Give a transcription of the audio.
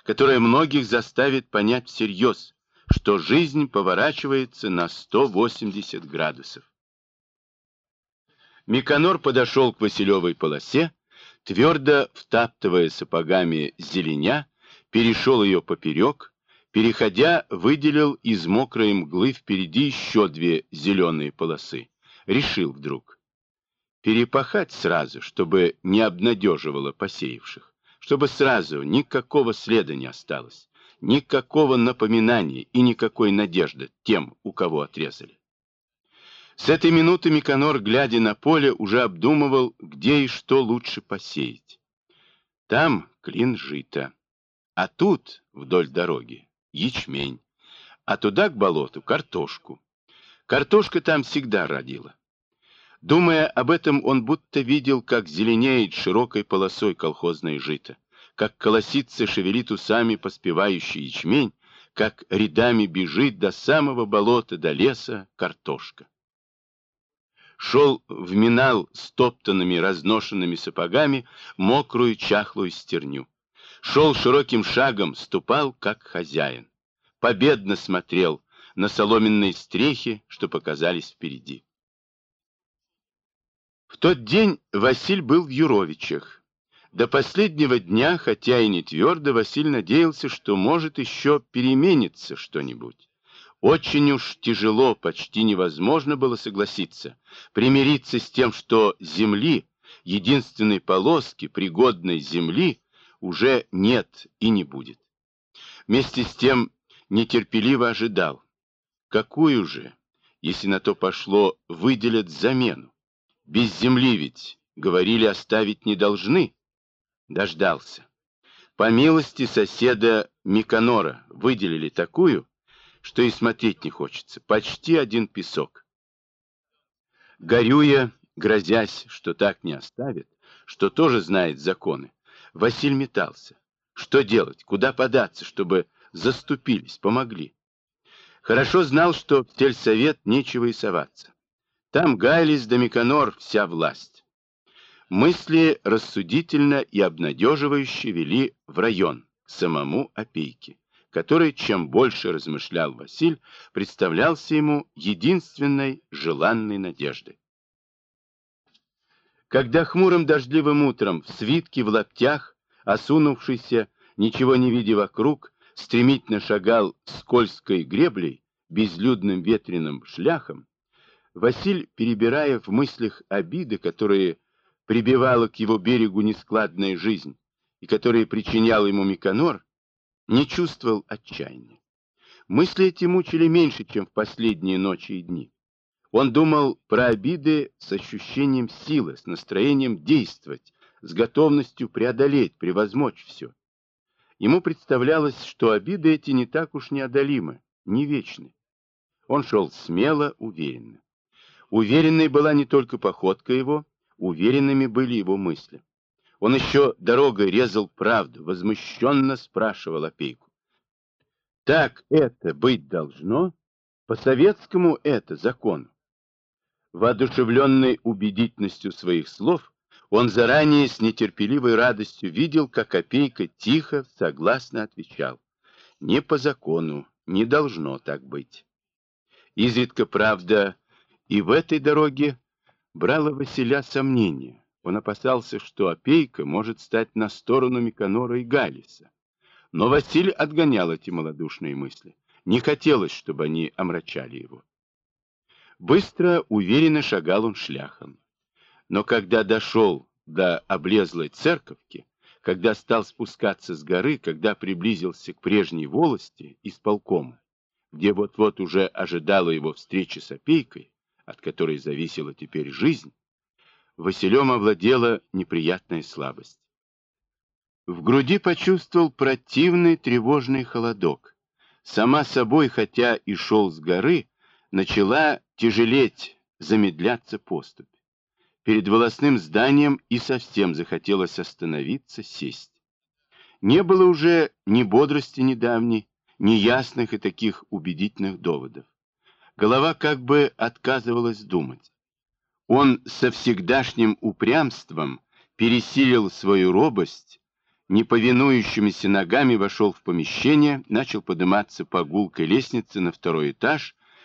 которое многих заставит понять всерьез, что жизнь поворачивается на 180 градусов. Миконор подошел к Василевой полосе, твердо втаптывая сапогами зеленя, перешел ее поперек, переходя, выделил из мокрой мглы впереди еще две зеленые полосы. Решил вдруг перепахать сразу, чтобы не обнадеживало посеявших, чтобы сразу никакого следа не осталось, никакого напоминания и никакой надежды тем, у кого отрезали. С этой минуты Миконор, глядя на поле, уже обдумывал, где и что лучше посеять. Там клин жита, а тут, вдоль дороги, ячмень, а туда к болоту картошку. Картошка там всегда родила. Думая об этом, он будто видел, как зеленеет широкой полосой колхозное жито, как колосится, шевелит усами поспевающий ячмень, как рядами бежит до самого болота, до леса картошка. Шел, вминал стоптанными, разношенными сапогами мокрую чахлую стерню. Шел широким шагом, ступал, как хозяин. Победно смотрел на соломенные стрехи, что показались впереди. В тот день Василь был в Юровичах. До последнего дня, хотя и не твердо, Василь надеялся, что может еще перемениться что-нибудь. Очень уж тяжело, почти невозможно было согласиться, примириться с тем, что земли, единственной полоски, пригодной земли, уже нет и не будет. Вместе с тем нетерпеливо ожидал, какую же, если на то пошло, выделят замену. Без земли ведь, говорили, оставить не должны. Дождался. По милости соседа Миконора выделили такую, что и смотреть не хочется. Почти один песок. Горюя, грозясь, что так не оставит, что тоже знает законы, Василь метался. Что делать, куда податься, чтобы заступились, помогли? Хорошо знал, что в сельсовет нечего и соваться. Там Гайлис да Миконор вся власть. Мысли рассудительно и обнадеживающе вели в район, к самому Опейке, который, чем больше размышлял Василь, представлялся ему единственной желанной надеждой. Когда хмурым дождливым утром в свитке в лаптях, осунувшийся, ничего не видя вокруг, стремительно шагал скользкой греблей, безлюдным ветреным шляхом, Василь, перебирая в мыслях обиды, которые прибивала к его берегу нескладная жизнь и которые причинял ему Миконор, не чувствовал отчаяния. Мысли эти мучили меньше, чем в последние ночи и дни. Он думал про обиды с ощущением силы, с настроением действовать, с готовностью преодолеть, превозмочь все. Ему представлялось, что обиды эти не так уж неодолимы, не вечны. Он шел смело, уверенно. Уверенной была не только походка его, уверенными были его мысли. Он еще дорогой резал правду, возмущенно спрашивал Опейку. Так это быть должно? По-советскому это закону? Воодушевленный убедительностью своих слов, он заранее с нетерпеливой радостью видел, как Опейка тихо, согласно отвечал. Не по закону, не должно так быть. Изредка, правда, и в этой дороге брало Василя сомнение. Он опасался, что Опейка может стать на сторону Миконора и Галиса. Но Василь отгонял эти малодушные мысли. Не хотелось, чтобы они омрачали его. Быстро, уверенно шагал он шляхом. Но когда дошел до облезлой церковки, когда стал спускаться с горы, когда приблизился к прежней волости исполкома, где вот-вот уже ожидала его встреча с Опейкой, от которой зависела теперь жизнь, Василем овладела неприятная слабость. В груди почувствовал противный тревожный холодок. Сама собой, хотя и шел с горы, начала тяжелеть, замедляться поступь. Перед волосным зданием и совсем захотелось остановиться, сесть. Не было уже ни бодрости недавней, ни ясных и таких убедительных доводов. Голова как бы отказывалась думать. Он со всегдашним упрямством пересилил свою робость, неповинующимися ногами вошел в помещение, начал подниматься по гулкой лестнице на второй этаж